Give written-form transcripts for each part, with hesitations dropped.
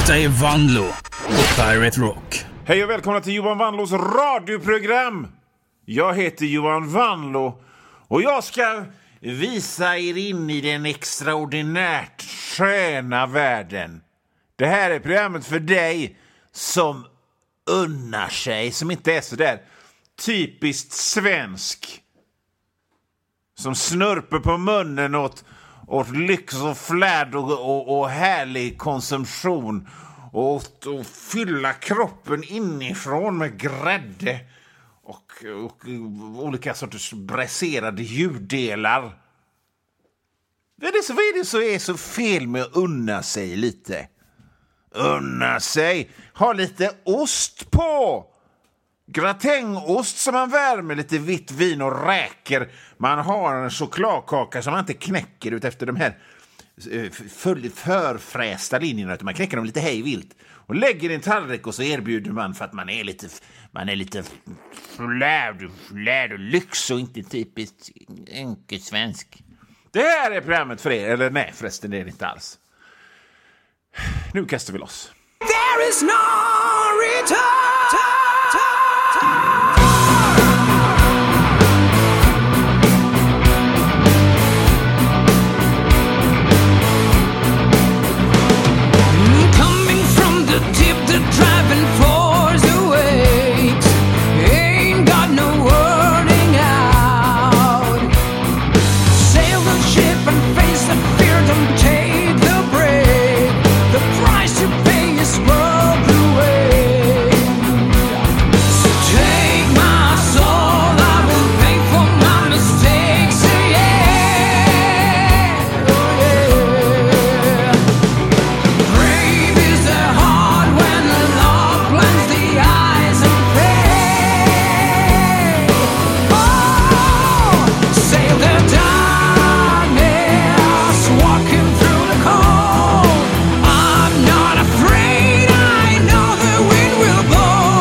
Detta är Vanlo på Pirate Rock. Hej och välkomna till Johan Vanlos radioprogram. Jag heter Johan Vanlo och jag ska visa er in i den extraordinärt sköna världen. Det här är programmet för dig som unnar sig, som inte är så där typiskt svensk. Som snurper på munnen åt lyx och flärd och härlig konsumtion. Och fylla kroppen inifrån med grädde och olika sorters bräserade djurdelar. Vad är det så är så fel med att unna sig lite? Unna sig. Ha lite ost på. Gratängost som man värmer, lite vitt vin och räker. Man har en chokladkaka som man inte knäcker ut efter de här förfrästa linjerna, utan man knäcker dem lite hej vilt och lägger i en tallrik och så erbjuder man för att man är lite flärd och lyx och inte typiskt enkelsvensk. Det här är programmet för er, eller nej förresten, det är det inte alls. Nu kastar vi loss. There is no return. Coming from the deep, the driving force awaits. Ain't got no wording out. Sail the ship and face the fear, don't take the break. The price you pay is worth the wait. So take my soul, I will pay for my mistakes. Yeah, oh yeah. Brave is the heart when the love blinds the eyes of faith. Oh, sail the darkness, walking through the cold. I'm not afraid, I know the wind will blow.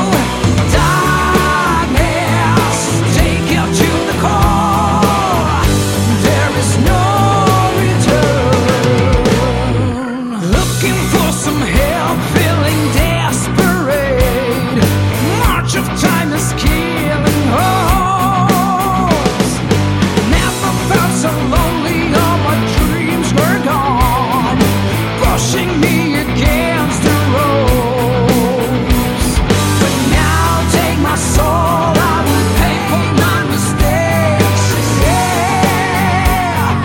Darkness, take you to the core. There is no return. Looking for some help, feeling desperate. March of time is killing hopes. Never felt so lonely, all my dreams were gone, pushing me against the ropes. But now take my soul, I will pay for my mistakes. Yeah,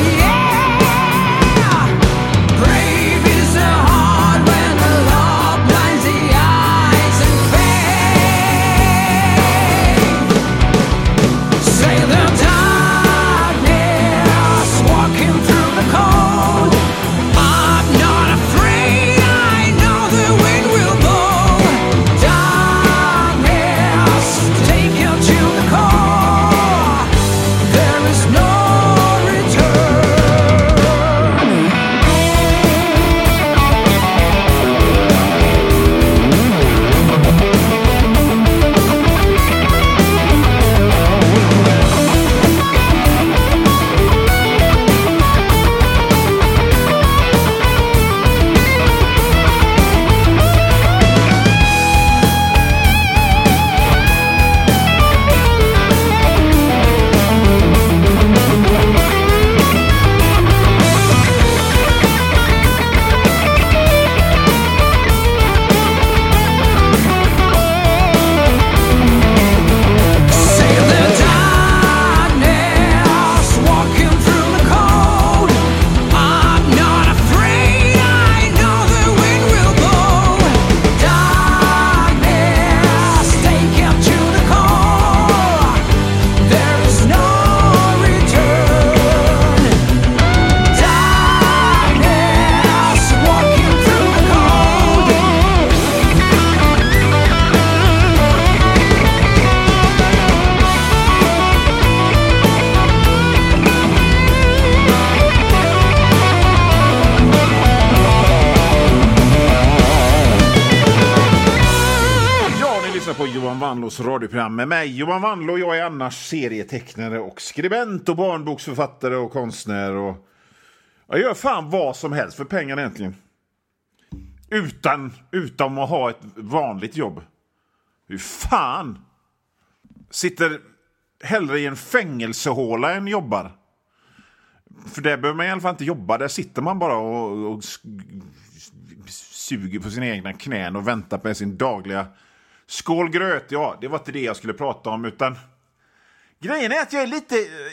yeah. Brave is the heart when the love blinds the eyes and faith. Sail the darkness, walking through the cold. I'm not afraid, I know the wind will blow. Darkness, take you to the core. There is no return. Sail the darkness, walking through the cold. I'm not afraid, I know the wind will blow. Darkness, take you to the core. There is no return. Darkness, walking through the cold. Ja, ni lyssnar på Johan Vanlos radioprogram med mig, Johan Vanlo. Jag är annars serietecknare och skribent och barnboksförfattare och konstnär och jag gör fan vad som helst för pengarna egentligen. utan att ha ett vanligt jobb. Hur fan? Sitter hellre i en fängelsehåla än jobbar. För där behöver man i alla fall inte jobba. Där sitter man bara och suger på sina egna knän och väntar på sin dagliga skålgröt. Ja, det var inte det jag skulle prata om, utan grejen är att jag är lite...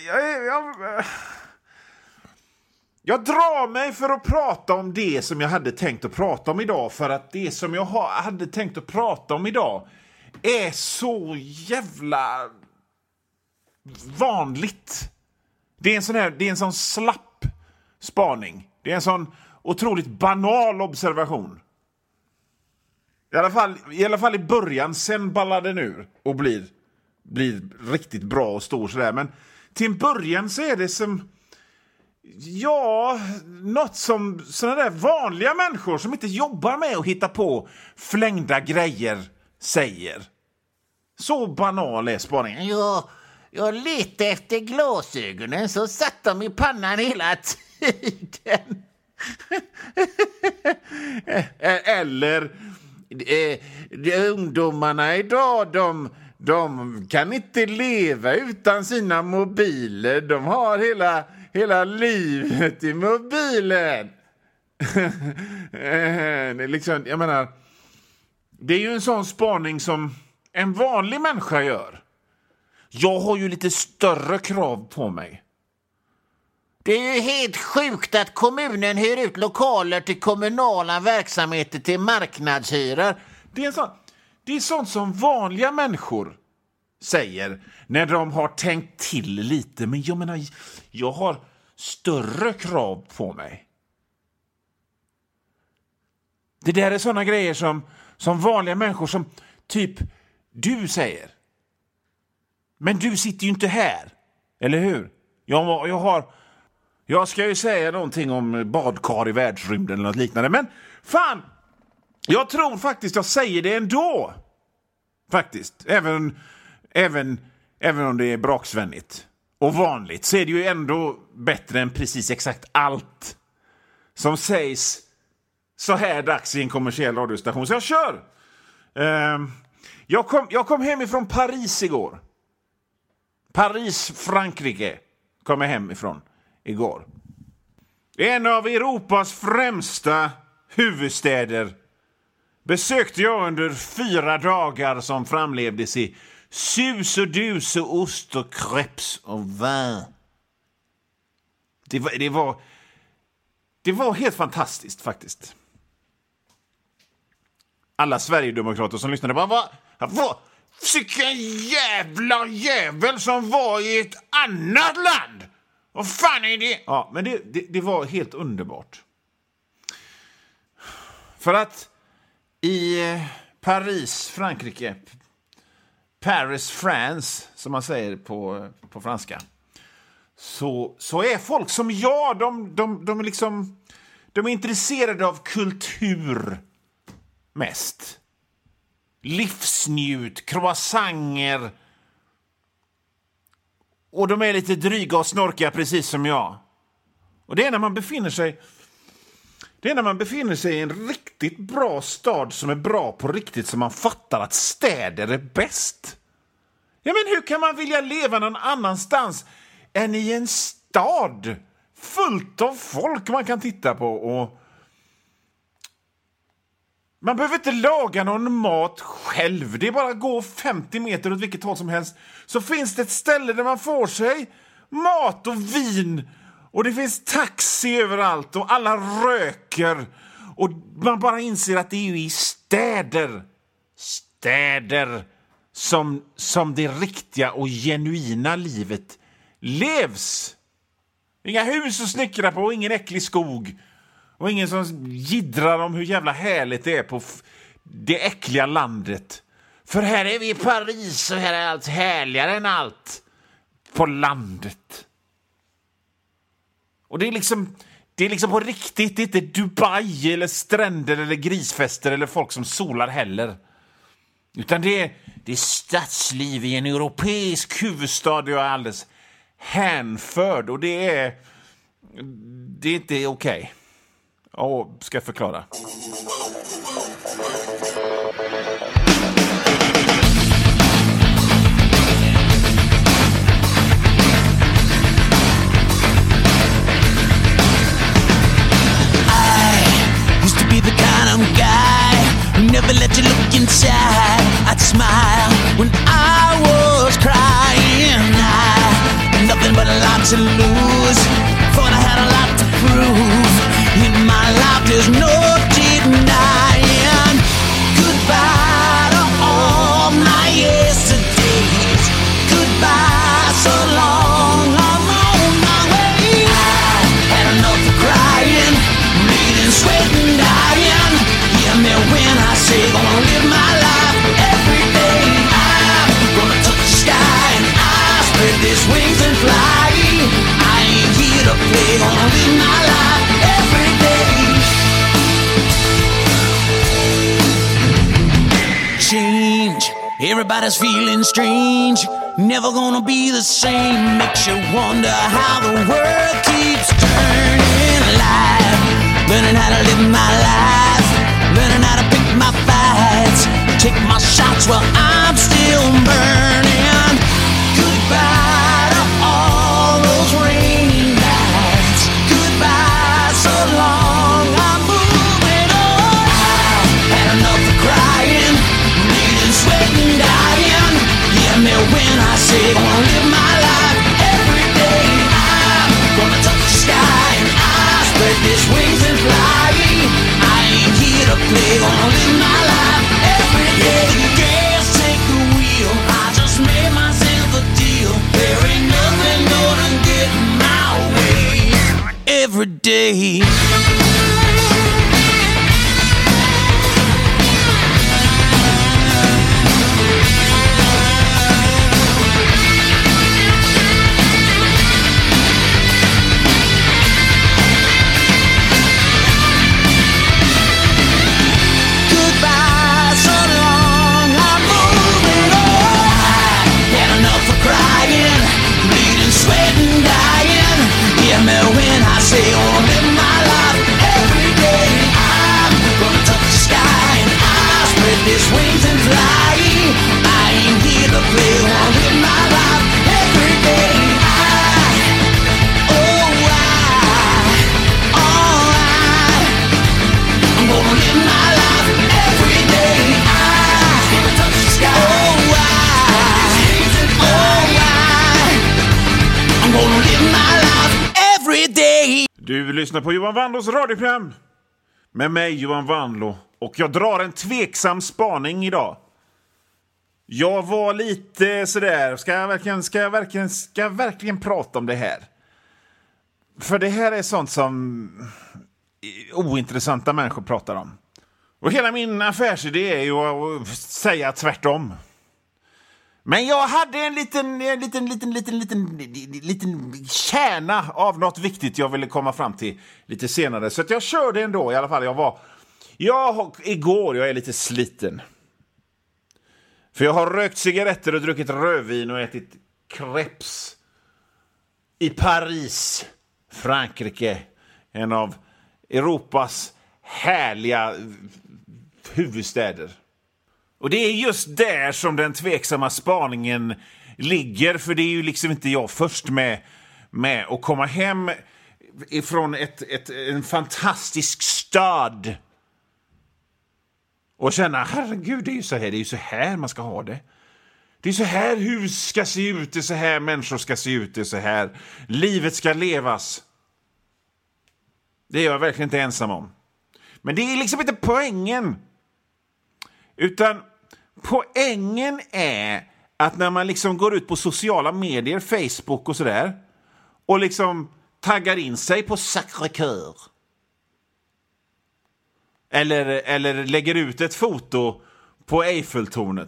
Jag drar mig för att prata om det som jag hade tänkt att prata om idag, för att det som jag hade tänkt att prata om idag är så jävla vanligt. Det är en sån slapp spaning. Det är en sån otroligt banal observation. I alla fall i början, sen ballar den ur och blir riktigt bra och stor sådär. Men till en början så är det som... Ja, något som sådana där vanliga människor som inte jobbar med att hitta på flängda grejer säger. Så banal är spaningen. Jag letade efter glasögonen, så satt de i pannan hela tiden. Eller ungdomarna idag, de kan inte leva utan sina mobiler. De har hela livet i mobilen. Liksom, jag menar, det är ju en sån spaning som en vanlig människa gör. Jag har ju lite större krav på mig. Det är ju helt sjukt att kommunen hyr ut lokaler till kommunala verksamheter till marknadshyror. Det är sånt som vanliga människor säger när de har tänkt till lite. Men jag menar, jag har större krav på mig. Det där är såna grejer som vanliga människor som typ du säger. Men du sitter ju inte här, eller hur? Jag ska ju säga någonting om badkar i världsrymden eller något liknande. Men fan, jag tror faktiskt jag säger det ändå. Faktiskt, även om det är braksvänligt och vanligt, så är det ju ändå bättre än precis exakt allt som sägs så här dags i en kommersiell radiostation. Så jag kör. Jag kom hem ifrån Paris igår. Paris, Frankrike kom jag hem ifrån igår. En av Europas främsta huvudstäder besökte jag under 4 dagar som framlevdes i sus och dus och ost och crepes och vin. Det var helt fantastiskt faktiskt. Alla Sverigedemokrater som lyssnade bara, vad vilken jävla jävel som var i ett annat land. Vad fan är det? Ja, men det var helt underbart. För att i Paris, Frankrike, Paris, France, som man säger på franska, så är folk som jag, de är liksom, de är intresserade av kultur mest. Livsnjut, croissanter. Och de är lite dryga och snorkiga precis som jag. Och det är när man befinner sig i en riktigt bra stad som är bra på riktigt, som man fattar att städer är bäst. Ja, men hur kan man vilja leva någon annanstans än i en stad fullt av folk man kan titta på? Och man behöver inte laga någon mat själv. Det är bara att gå 50 meter åt vilket håll som helst, så finns det ett ställe där man får sig mat och vin. Och det finns taxi överallt och alla röker. Och man bara inser att det är ju i städer som det riktiga och genuina livet levs. Inga hus att snickra på, ingen äcklig skog. Och ingen som jiddrar om hur jävla härligt det är på det äckliga landet. För här är vi i Paris och här är allt härligare än allt på landet. Och det är liksom på riktigt, det är inte Dubai eller stränder eller grisfester eller folk som solar heller. Utan det är stadsliv i en europeisk huvudstad. Jag är alldeles hänförd, och det är inte okej. Ska jag förklara. lot to lose, thought I had a lot to prove. In my life there's no denying. Goodbye to all my yesterdays. Goodbye, so long, I'm on my way. I had enough of crying, bleeding, sweating, dying. Hear me when I say gonna live my life every day. I'm gonna touch the sky and I spread these wings and fly. I ain't here to play, gonna live my life every day. Change, everybody's feeling strange. Never gonna be the same. Makes you wonder how the world keeps turning. Life, learning how to live my life, learning how to pick my fights, take my shots while I'm still burning. Goodbye to all those rainy nights. Goodbye, so long, I'm moving on. I've had enough of crying, bleeding, sweating, dying. Hear me when I say gonna live my life every day. I'm gonna touch the sky and I spread these wings and fly. I ain't here to play, gonna live my life every day. The gas take the wheel, I just made myself a deal. There ain't nothing gonna get in my way every day. When I say I'll live my life every day, I'm gonna touch the sky and I spread these wings and fly. I ain't here to play, I'll live my life every day. I'm gonna live my life every day. I'm gonna touch the sky. I'm gonna live my life every day. Du lyssnar på Johan Wanlås radioprogram med mig, Johan Wanlå. Och jag drar en tveksam spaning idag. Jag var lite sådär, ska jag verkligen prata om det här? För det här är sånt som ointressanta människor pratar om. Och hela min affärsidé är ju att säga tvärtom. Men jag hade en liten kärna av något viktigt jag ville komma fram till lite senare. Så att jag körde ändå i alla fall. Igår, jag är lite sliten. För jag har rökt cigaretter och druckit rödvin och ätit crepes i Paris, Frankrike. En av Europas härliga huvudstäder. Och det är just där som den tveksamma spaningen ligger. För det är ju liksom inte jag först med att komma hem ifrån en fantastisk stad. Och känna, herregud, det är ju så här man ska ha det. Det är så här hus ska se ut, det är så här människor ska se ut, det är så här livet ska levas. Det är jag verkligen inte ensam om. Men det är liksom inte poängen. Utan poängen är att när man liksom går ut på sociala medier, Facebook och sådär, och liksom taggar in sig på Sacré-Cœur. Eller lägger ut ett foto på Eiffeltornet.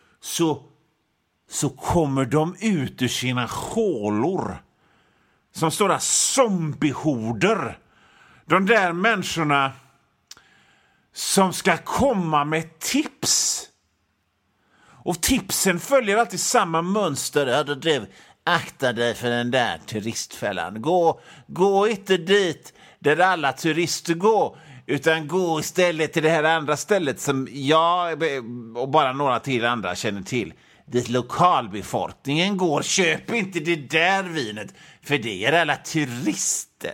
Så kommer de ut ur sina hålor. Som stora zombiehorder. De där människorna som ska komma med tips. Och tipsen följer alltid samma mönster. Akta dig för den där turistfällan. Gå inte dit där alla turister går. Utan gå istället till det här andra stället som jag och bara några till andra känner till. Dit lokalbefolkningen går. Köp inte det där vinet. För det är alla turister.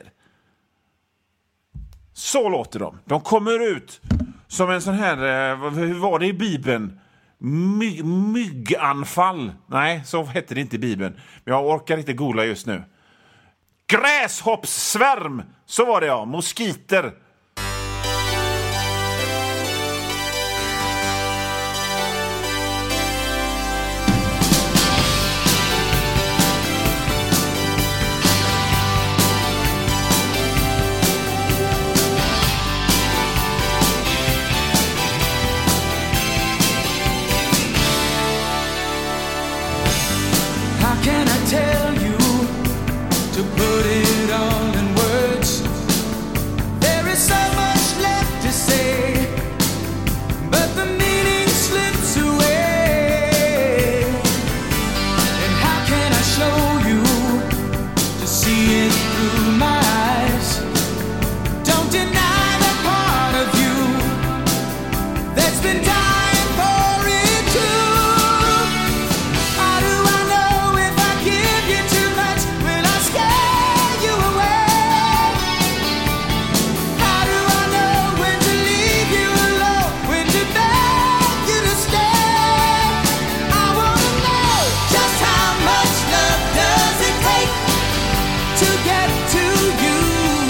Så låter de. De kommer ut som en sån här, hur var det i Bibeln? Mygganfall. Nej, så hette det inte i Bibeln. Men jag orkar inte googla just nu. Gräshoppssvärm, så var det, ja. Moskiter. How can I tell you to put it all in words? There is so much left to say, but the meaning slips away. And how can I show you to see it through my eyes? Don't deny the part of you that's been dying for it too. How do I know if I give you too much? Will I scare you away? How do I know when to leave you alone? When to beg you to stay? I wanna know just how much love does it take to get to you?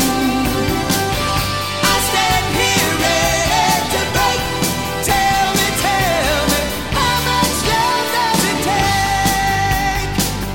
I stand here ready to break. Tell me, how much love does it take?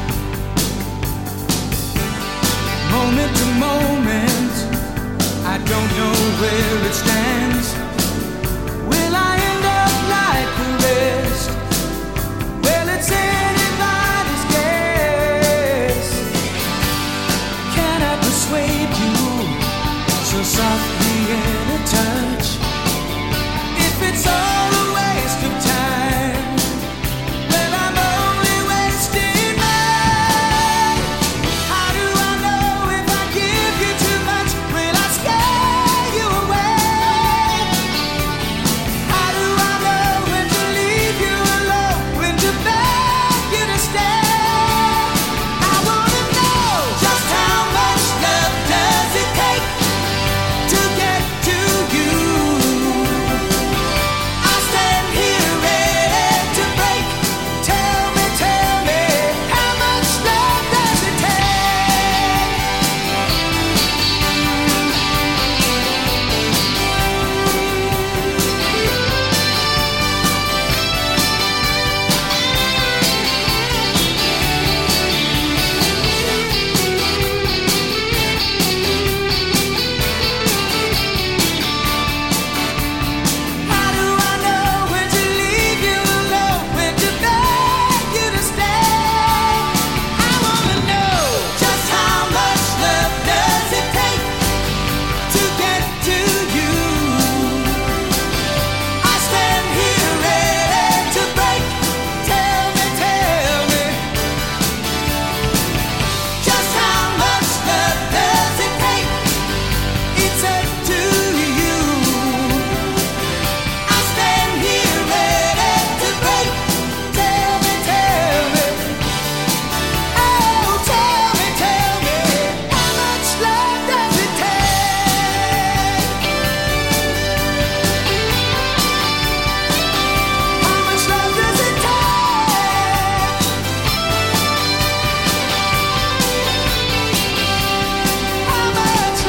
Moment to moment, I don't know where it stands. Will I end up like the rest? Well, it's anybody's guess. Can I persuade you so softly in a touch? If it's all a waste of time, well, I'm only wasting mine. How do I know if I give you too much? Will I scare you away? How do I know when to leave you alone? When to beg you to stay? I wanna know just how much love does it take to get to you? I stand here ready to break. Tell me, how much love does it take? How do I know when to leave you alone? When to beg you to stay? I wanna know just how much love does it take to get to you? I stand here ready to break. Tell me, just how much love does it take? It's up to you. I stand here ready to break. Tell me, oh, tell me, how much love does it take? How much love does it take? How much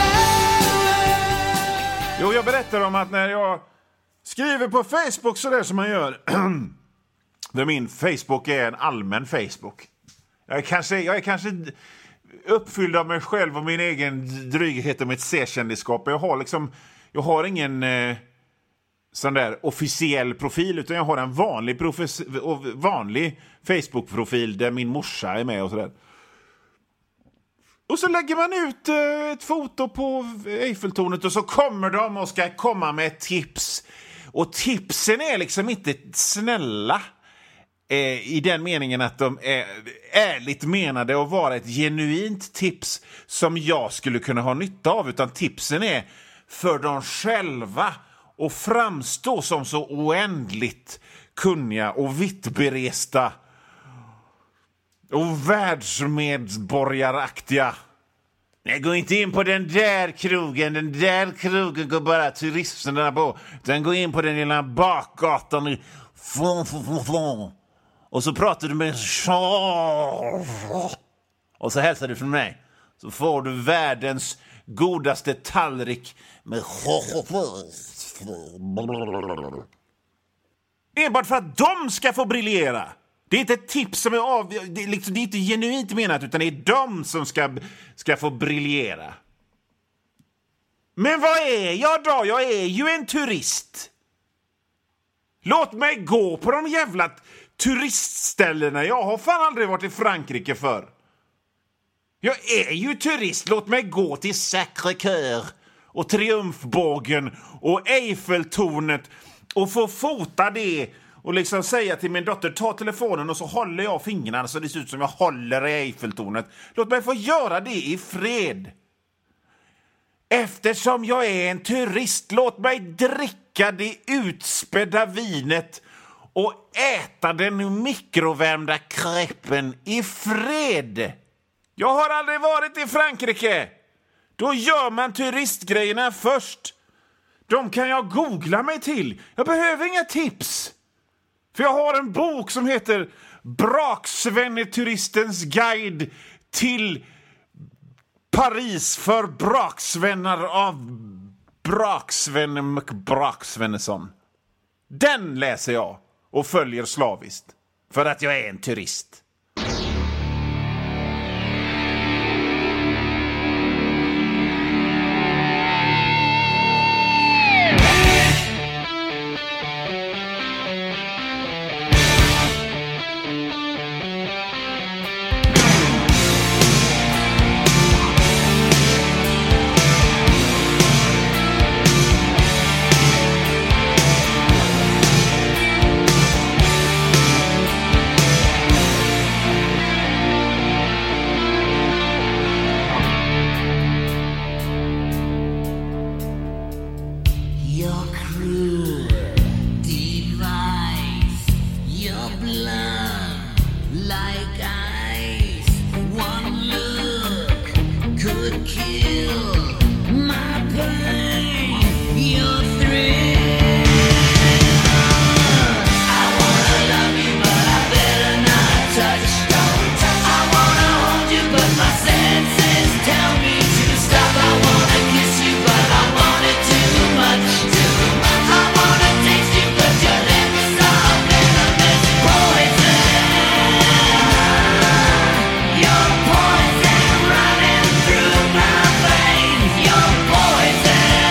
love? Jo, jag berättar om att när jag skriver på Facebook så där som man gör. För min Facebook är en allmän Facebook. Jag är kanske uppfylld av mig själv och min egen dryghet och mitt C-kändisskap. Jag har ingen sån där officiell profil, utan jag har en vanlig Facebook-profil där min morsa är med och sådär. Och så lägger man ut ett foto på Eiffeltornet och så kommer de och ska komma med ett tips. Och tipsen är liksom inte snälla i den meningen att de är ärligt menade och vara ett genuint tips som jag skulle kunna ha nytta av, utan tipsen är för dem själva och framstå som så oändligt kunniga och vittberesta och världsmedborgaraktiga. Nej, gå inte in på den där krogen. Den där krogen går bara turisterna på. Den går in på den lilla bakgatan i och så pratar du med och så hälsar du från mig. så får du världens godaste tallrik med enbart för att de ska få briljera. Det är inte ett tips som är det är inte genuint menat, utan det är de som ska få briljera. Men vad är jag då? Jag är ju en turist. Låt mig gå på de jävla turistställena. Jag har fan aldrig varit i Frankrike för. Jag är ju turist. Låt mig gå till Sacré-Cœur och Triumfbågen och Eiffeltornet och få fota det och liksom säga till min dotter, ta telefonen och så håller jag fingrarna så det ser ut som jag håller i Eiffeltornet. Låt mig få göra det i fred. Eftersom jag är en turist, låt mig dricka det utspädda vinet och äta den mikrovärmda crepen i fred. Jag har aldrig varit i Frankrike. Då gör man turistgrejerna först. De kan jag googla mig till. Jag behöver inga tips. För jag har en bok som heter Braksvenneturistens guide till Paris för braksvänner av Braksvennesson. Den läser jag och följer slaviskt för att jag är en turist. Poison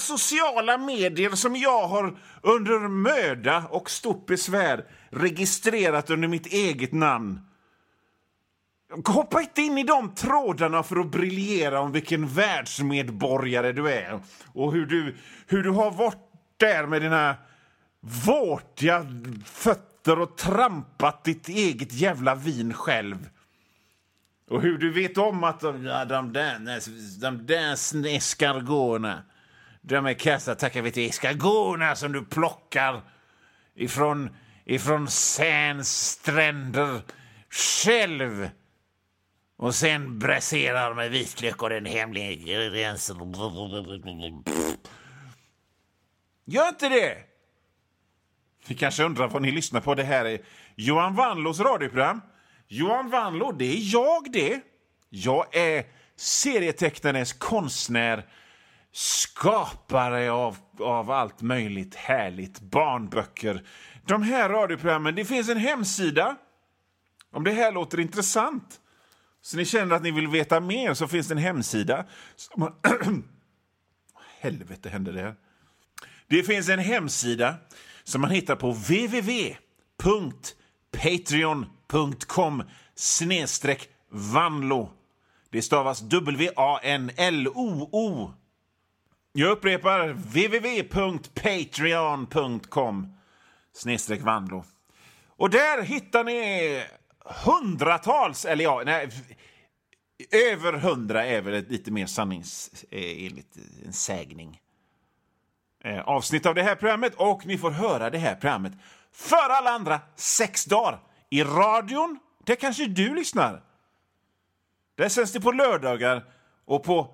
sociala medier som jag har under möda och stort besvär registrerat under mitt eget namn. Hoppa inte in i de trådarna för att briljera om vilken världsmedborgare du är och hur du har varit där med dina vårtiga fötter och trampat ditt eget jävla vin själv. Och hur du vet om att de där eskargårna, de är kassa, tacka vet du, eskargårna som du plockar ifrån Säns stränder själv och sen braserar med vitlök och den hemliga ingrediensen. Gör inte det! Ni kanske undrar vad ni lyssnar på. Det här är Johan Vanlos radioprogram. Johan Vanlo, det är jag det. Jag är serietecknarens konstnär, skapare av allt möjligt härligt, barnböcker. De här radioprogrammen, det finns en hemsida. Om det här låter intressant, så ni känner att ni vill veta mer, så finns det en hemsida. Helvete hände det här. Det finns en hemsida som man hittar på www.patreon.com/Vanlo. Det stavas WANLOO. Jag upprepar www.patreon.com/Vanlo. Och där hittar ni hundratals, eller ja, nej, över 100 är väl lite mer sanningsenligt en sägning. Avsnitt av det här programmet, och ni får höra det här programmet för alla andra 6 dagar i radion. Det kanske du lyssnar. Där sänds det på lördagar, och på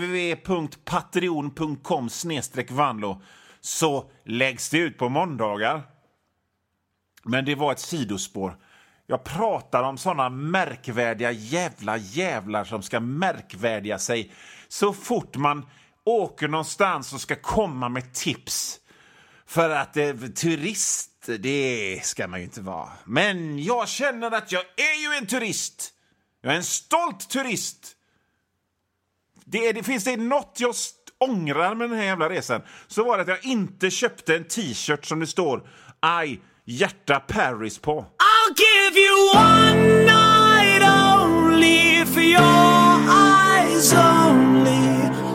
www.patreon.com/Vanlo så läggs det ut på måndagar. Men det var ett sidospår. Jag pratar om såna märkvärdiga jävlar som ska märkvärdiga sig så fort man åker någonstans och ska komma med tips. För att turist, det ska man ju inte vara. Men jag känner att jag är ju en turist. Jag är en stolt turist. Finns det något jag ångrar med den här jävla resan, så var det att jag inte köpte en t-shirt som det står I hjärta Paris på. I'll give you one night only for your eyes only.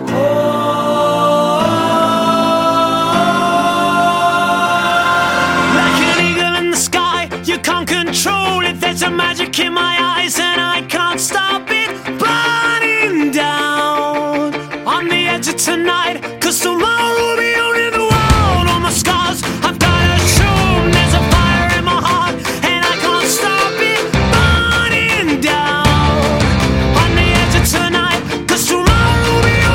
Control it, there's a magic in my eyes and I can't stop it burning down on the edge of tonight, 'cause tomorrow will be only the world on my scars. I've got a tune, there's a fire in my heart and I can't stop it burning down on the edge of tonight, 'cause tomorrow will be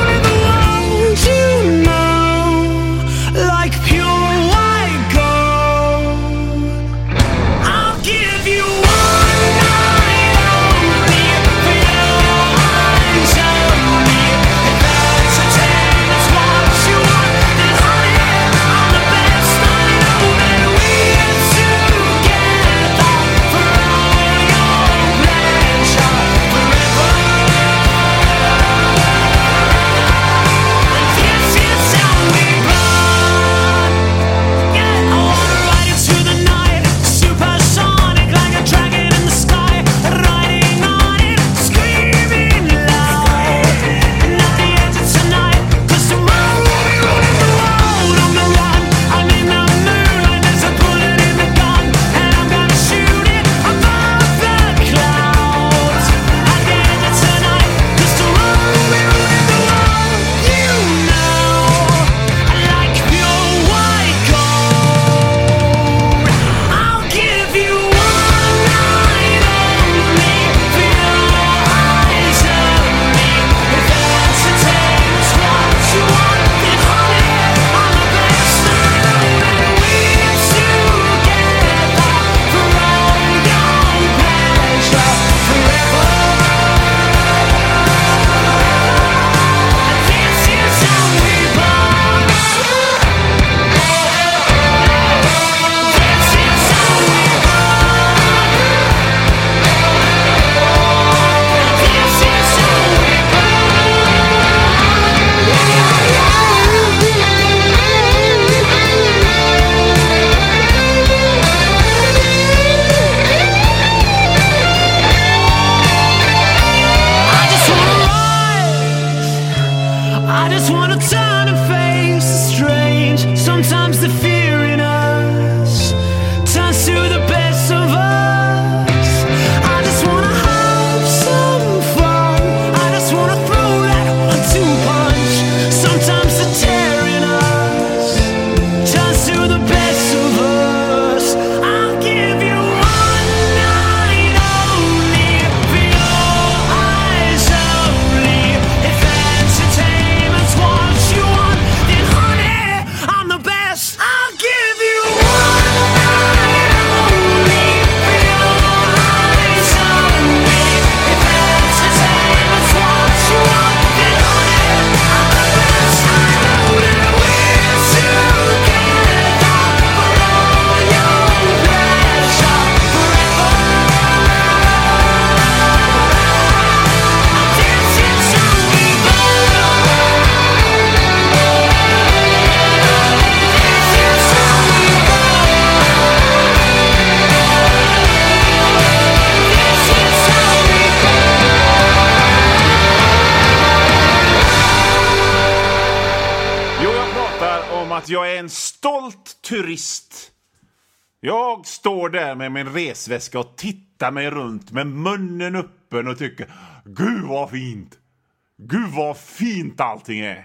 en stolt turist. Jag står där med min resväska och tittar mig runt med munnen öppen och tycker, gud vad fint. Gud vad fint allting är.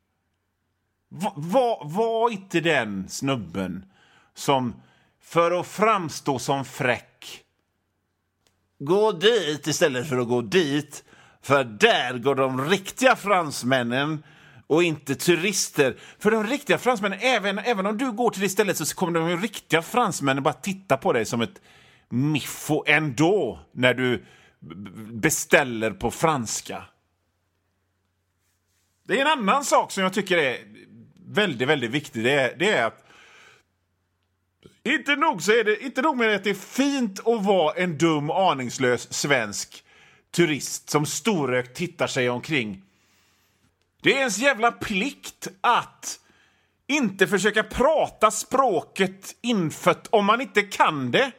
Var inte den snubben som för att framstå som fräck gå dit istället för att gå dit, för där går de riktiga fransmännen och inte turister. För de riktiga fransmännen, även om du går till det stället, så kommer de riktiga fransmännen bara titta på dig som ett miffo ändå när du beställer på franska. Det är en annan sak som jag tycker är väldigt, väldigt viktig. Det är att inte nog med att det är fint att vara en dum, aningslös svensk turist som storögt tittar sig omkring. Det är ens jävla plikt att inte försöka prata språket infött om man inte kan det.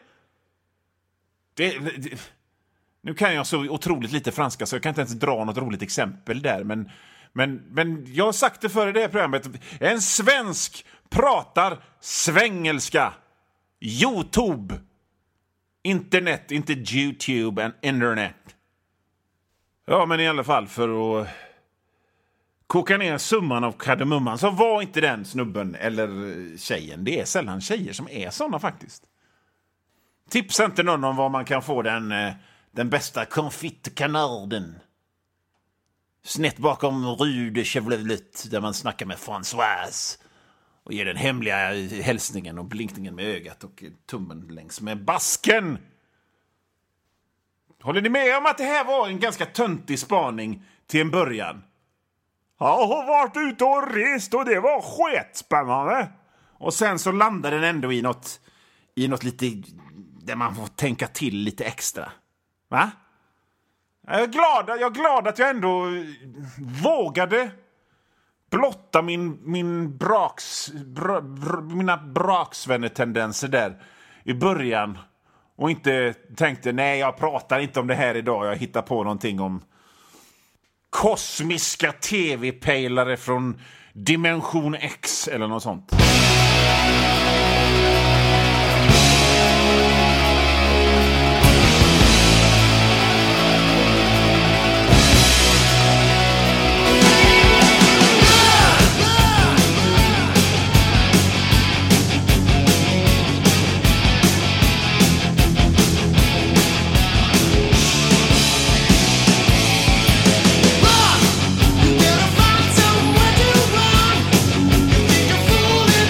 Nu kan jag så otroligt lite franska så jag kan inte ens dra något roligt exempel där. Men jag har sagt det före det här programmet. En svensk pratar svengelska. YouTube. Internet, inte YouTube and internet. Ja, men i alla fall för att koka ner summan av kardemumman så var inte den snubben eller tjejen. Det är sällan tjejer som är såna faktiskt. Tipsa inte någon om var man kan få den bästa konfitkanarden. Snett bakom Rue de Chevrelet där man snackar med Françoise och ger den hemliga hälsningen och blinkningen med ögat och tummen längs med basken. Håller ni med om att det här var en ganska töntig spaning till en början? Jag har varit ute och rest och det var sketspännande. Och sen så landar den ändå i något lite där man får tänka till lite extra. Va? Jag är glad att jag ändå vågade blotta mina braksvännetendenser där i början och inte tänkte, nej, jag pratar inte om det här idag, jag hittar på någonting om kosmiska tv-pejlare från dimension X eller något sånt. Fooling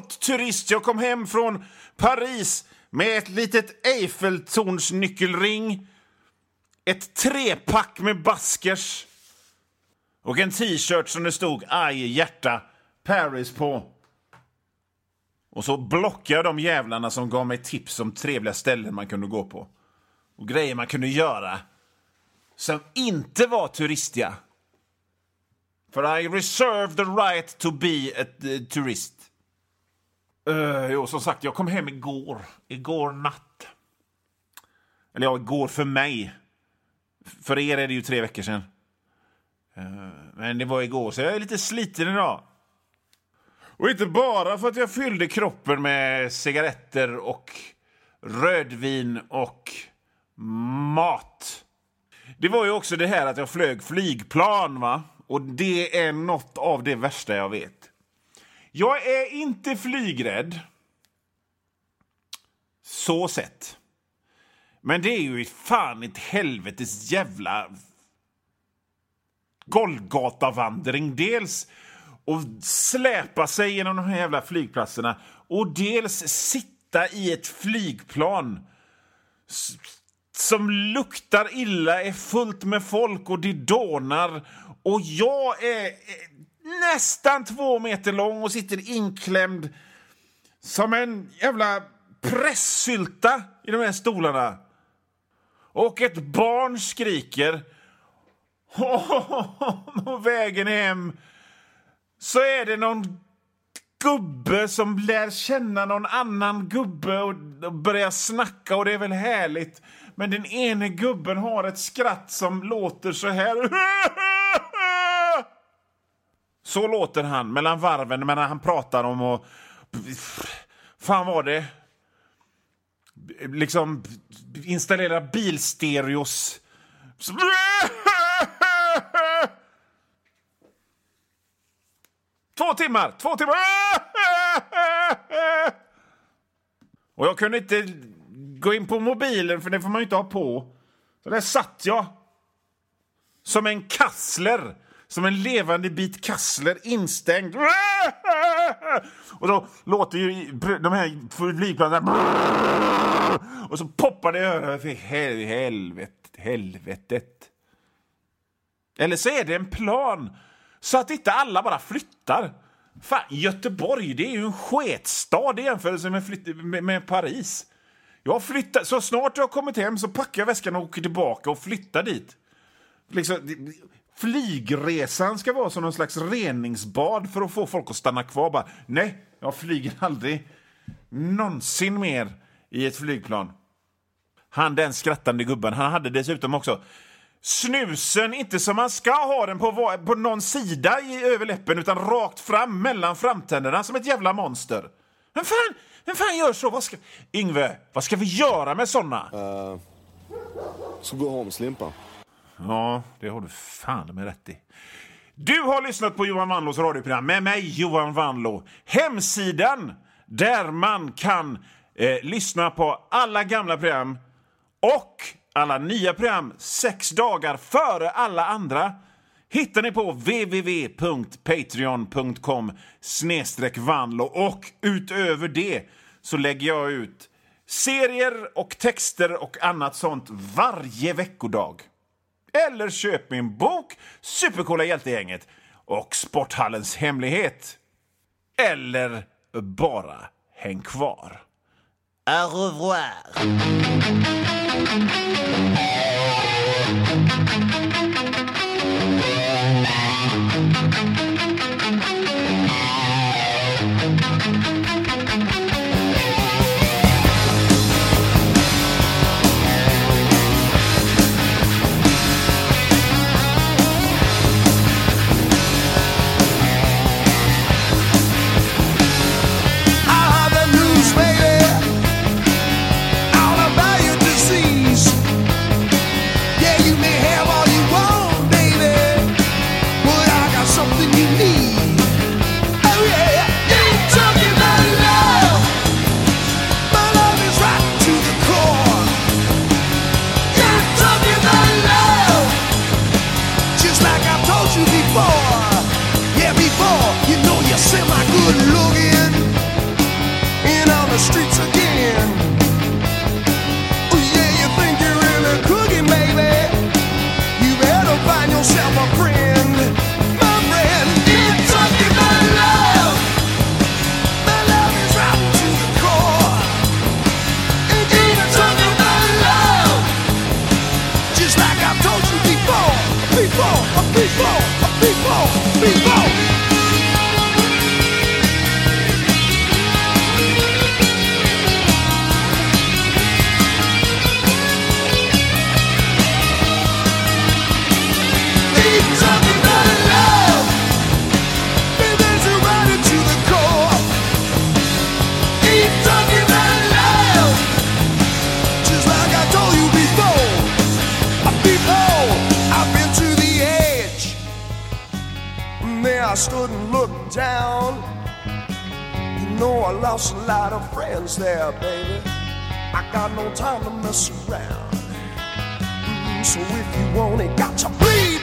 stolt turist. Jag kom hem från Paris med ett litet Eiffeltornsnyckelring, ett 3-pack med baskers och en t-shirt som det stod aj, hjärta, Paris på. Och så blockade jag de jävlarna som gav mig tips om trevliga ställen man kunde gå på. Och grejer man kunde göra som inte var turistiga. För I reserve the right to be a turist. Som sagt, jag kom hem igår natt. Eller ja, igår för mig. För er är det ju 3 veckor sedan. Men det var igår, så jag är lite sliten idag. Och inte bara för att jag fyllde kroppen med cigaretter och rödvin och mat. Det var ju också det här att jag flög flygplan, va? Och det är något av det värsta jag vet. Jag är inte flygrädd. Så sett. Men det är ju fan ett helvetes jävla Golgata-vandring. Dels och släpa sig genom de här jävla flygplatserna. Och dels sitta i ett flygplan som luktar illa, är fullt med folk och det dånar. Och jag är nästan 2 meter lång och sitter inklämd som en jävla pressylta i de här stolarna. Och ett barn skriker. Och vägen hem så är det någon gubbe som lär känna någon annan gubbe och börjar snacka, och det är väl härligt. Men den ene gubben har ett skratt som låter så här. Så låter han mellan varven när han pratar om och fan var det? Liksom installera bilstereos. 2 timmar. Och jag kunde inte gå in på mobilen, för det får man ju inte ha på. Så där satt jag som en kassler, som en levande bit kassler, instängd. Och då låter ju de här flygplanen och så poppar det över för helvetet. Eller så är det en plan så att inte alla bara flyttar. Fan, Göteborg, det är ju en sketstad i jämförelse med Paris. Jag flyttar, så snart jag har kommit hem så packar jag väskan och åker tillbaka och flyttar dit. Liksom, flygresan ska vara som någon slags reningsbad för att få folk att stanna kvar. Bara, nej, jag flyger aldrig någonsin mer i ett flygplan. Den skrattande gubben, han hade dessutom också snusen, inte som man ska ha den på någon sida i överläppen, utan rakt fram mellan framtänderna som ett jävla monster. Vem fan gör så? Yngve, vad ska vi göra med såna? Så gå hem, slimpa. Ja, det har du fan med rätt i. Du har lyssnat på Johan Wanlås radioprogram med mig, Johan Wanlå. Hemsidan där man kan lyssna på alla gamla program och alla nya program 6 dagar före alla andra hittar ni på www.patreon.com/Wanlå. Och utöver det så lägger jag ut serier och texter och annat sånt varje veckodag. Eller köp min bok Supercoola hjältegänget och Sporthallens hemlighet. Eller bara häng kvar. Au revoir. I have the news, baby, all about your disease. I stood and looked down. You know I lost a lot of friends there, baby. I got no time to mess around. So if you want it, got to breathe.